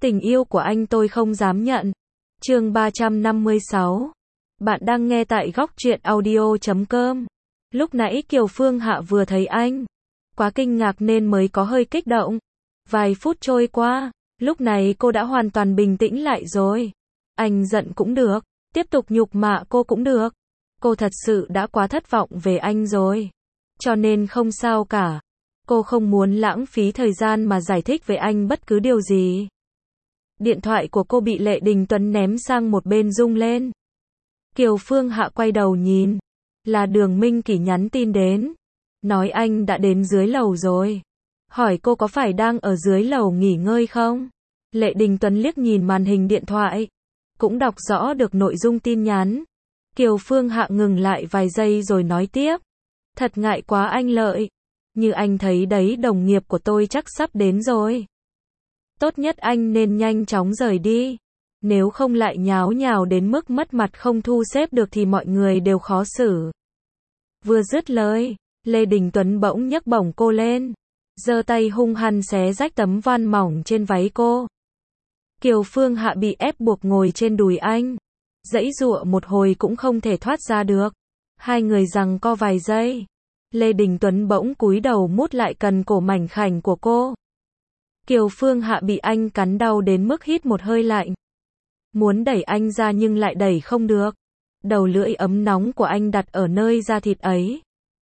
Tình yêu của anh tôi không dám nhận. Chương 356. Bạn đang nghe tại góc truyện audio.com. Lúc nãy Kiều Phương Hạ vừa thấy anh, quá kinh ngạc nên mới có hơi kích động. Vài phút trôi qua, lúc này cô đã hoàn toàn bình tĩnh lại rồi. Anh giận cũng được, tiếp tục nhục mạ cô cũng được. Cô thật sự đã quá thất vọng về anh rồi. Cho nên không sao cả. Cô không muốn lãng phí thời gian mà giải thích với anh bất cứ điều gì. Điện thoại của cô bị Lệ Đình Tuấn ném sang một bên rung lên. Kiều Phương Hạ quay đầu nhìn. Là Đường Minh Kỳ nhắn tin đến. Nói anh đã đến dưới lầu rồi. Hỏi cô có phải đang ở dưới lầu nghỉ ngơi không? Lệ Đình Tuấn liếc nhìn màn hình điện thoại. Cũng đọc rõ được nội dung tin nhắn. Kiều Phương Hạ ngừng lại vài giây rồi nói tiếp. Thật ngại quá anh Lợi. Như anh thấy đấy, đồng nghiệp của tôi chắc sắp đến rồi. Tốt nhất anh nên nhanh chóng rời đi. Nếu không lại nháo nhào đến mức mất mặt không thu xếp được thì mọi người đều khó xử. Vừa dứt lời, Lê Đình Tuấn bỗng nhấc bổng cô lên. Giơ tay hung hăng xé rách tấm van mỏng trên váy cô. Kiều Phương Hạ bị ép buộc ngồi trên đùi anh. Giãy giụa một hồi cũng không thể thoát ra được. Hai người giằng co vài giây. Lê Đình Tuấn bỗng cúi đầu mút lại cần cổ mảnh khảnh của cô. Kiều Phương Hạ bị anh cắn đau đến mức hít một hơi lạnh. Muốn đẩy anh ra nhưng lại đẩy không được. Đầu lưỡi ấm nóng của anh đặt ở nơi da thịt ấy.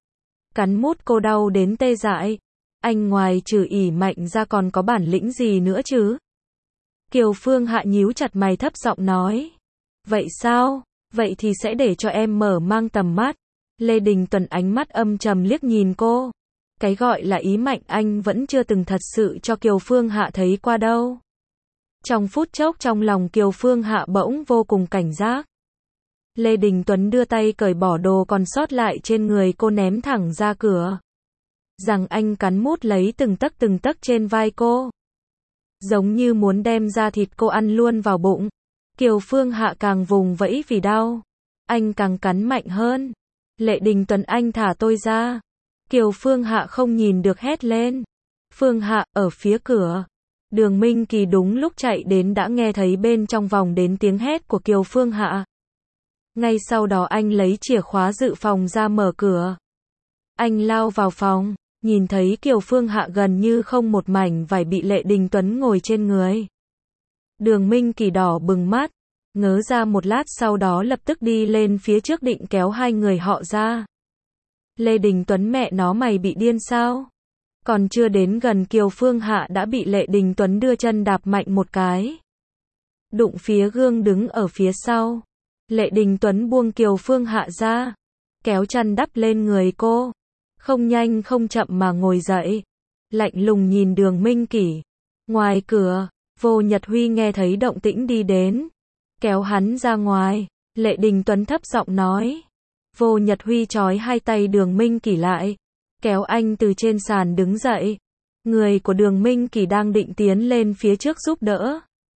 Cắn mút cô đau đến tê dại. Anh ngoài trừ ỉ mạnh ra còn có bản lĩnh gì nữa chứ? Kiều Phương Hạ nhíu chặt mày thấp giọng nói. Vậy sao? Vậy thì sẽ để cho em mở mang tầm mắt. Lê Đình Tuấn ánh mắt âm trầm liếc nhìn cô. Cái gọi là ý mạnh anh vẫn chưa từng thật sự cho Kiều Phương Hạ thấy qua đâu. Trong phút chốc trong lòng Kiều Phương Hạ bỗng vô cùng cảnh giác. Lê Đình Tuấn đưa tay cởi bỏ đồ còn sót lại trên người cô ném thẳng ra cửa. Rằng anh cắn mút lấy từng tấc trên vai cô. Giống như muốn đem da thịt cô ăn luôn vào bụng. Kiều Phương Hạ càng vùng vẫy vì đau. Anh càng cắn mạnh hơn. Lệ Đình Tuấn, anh thả tôi ra. Kiều Phương Hạ không nhìn được hét lên. Phương Hạ, ở phía cửa. Đường Minh Kỳ đúng lúc chạy đến đã nghe thấy bên trong vòng đến tiếng hét của Kiều Phương Hạ. Ngay sau đó anh lấy chìa khóa dự phòng ra mở cửa. Anh lao vào phòng, nhìn thấy Kiều Phương Hạ gần như không một mảnh vải bị Lệ Đình Tuấn ngồi trên người. Đường Minh Kỳ đỏ bừng mắt, ngớ ra một lát sau đó lập tức đi lên phía trước định kéo hai người họ ra. Lê Đình Tuấn, mẹ nó mày bị điên sao? Còn chưa đến gần Kiều Phương Hạ đã bị Lệ Đình Tuấn đưa chân đạp mạnh một cái. Đụng phía gương đứng ở phía sau. Lệ Đình Tuấn buông Kiều Phương Hạ ra. Kéo chăn đắp lên người cô. Không nhanh không chậm mà ngồi dậy. Lạnh lùng nhìn Đường Minh Kỳ. Ngoài cửa, Vô Nhật Huy nghe thấy động tĩnh đi đến. Kéo hắn ra ngoài. Lệ Đình Tuấn thấp giọng nói. Vô Nhật Huy trói hai tay Đường Minh Kỳ lại. Kéo anh từ trên sàn đứng dậy. Người của Đường Minh Kỳ đang định tiến lên phía trước giúp đỡ.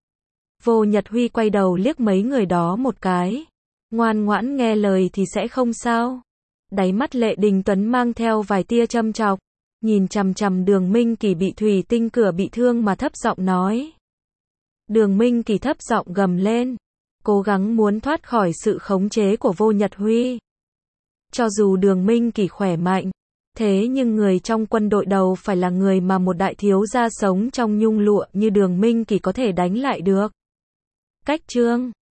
Vô Nhật Huy quay đầu liếc mấy người đó một cái. Ngoan ngoãn nghe lời thì sẽ không sao. Đáy mắt Lệ Đình Tuấn mang theo vài tia châm chọc. Nhìn chằm chằm Đường Minh Kỳ bị thủy tinh cửa bị thương mà thấp giọng nói. Đường Minh Kỳ thấp giọng gầm lên. Cố gắng muốn thoát khỏi sự khống chế của Vô Nhật Huy. Cho dù Đường Minh Kỳ khỏe mạnh. Thế nhưng người trong quân đội đầu phải là người mà một đại thiếu gia sống trong nhung lụa như Đường Minh Kỳ có thể đánh lại được. Cách chương